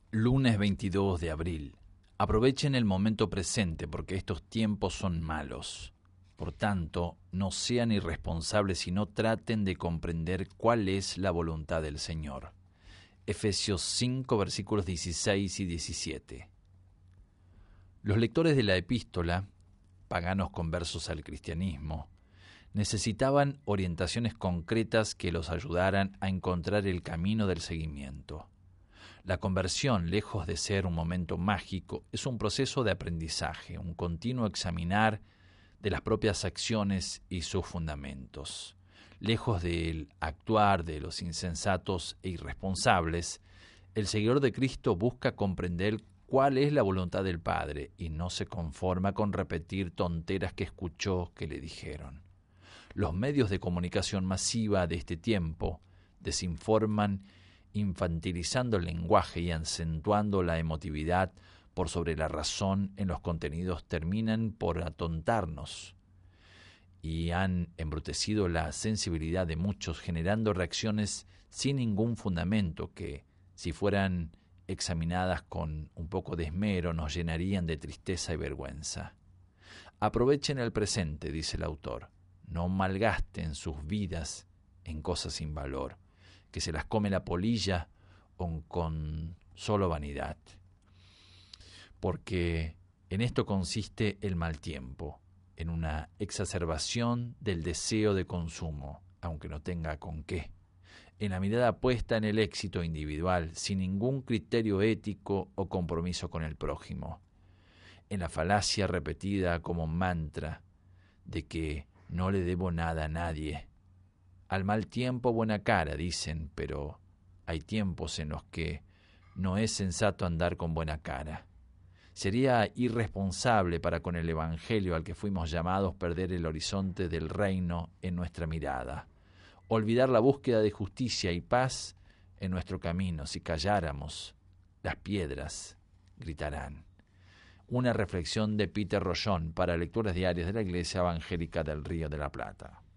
Lunes 22 de abril. Aprovechen el momento presente porque estos tiempos son malos. Por tanto, no sean irresponsables y no traten de comprender cuál es la voluntad del Señor. Efesios 5, versículos 16 y 17. Los lectores de la epístola, paganos conversos al cristianismo, necesitaban orientaciones concretas que los ayudaran a encontrar el camino del seguimiento. La conversión, lejos de ser un momento mágico, es un proceso de aprendizaje, un continuo examinar de las propias acciones y sus fundamentos. Lejos del actuar de los insensatos e irresponsables, el seguidor de Cristo busca comprender cuál es la voluntad del Padre y no se conforma con repetir tonteras que escuchó que le dijeron. Los medios de comunicación masiva de este tiempo desinforman, infantilizando el lenguaje y acentuando la emotividad por sobre la razón en los contenidos, terminan por atontarnos y han embrutecido la sensibilidad de muchos, generando reacciones sin ningún fundamento que, si fueran examinadas con un poco de esmero, nos llenarían de tristeza y vergüenza. Aprovechen el presente, dice el autor. No malgasten sus vidas en cosas sin valor, que se las come la polilla o con solo vanidad. Porque en esto consiste el mal tiempo, en una exacerbación del deseo de consumo, aunque no tenga con qué, en la mirada puesta en el éxito individual, sin ningún criterio ético o compromiso con el prójimo, en la falacia repetida como mantra de que no le debo nada a nadie. Al mal tiempo buena cara, dicen, pero hay tiempos en los que no es sensato andar con buena cara. Sería irresponsable para con el Evangelio al que fuimos llamados perder el horizonte del reino en nuestra mirada, olvidar la búsqueda de justicia y paz en nuestro camino. Si calláramos, las piedras gritarán. Una reflexión de Peter Rollón para Lecturas Diarias de la Iglesia Evangélica del Río de la Plata.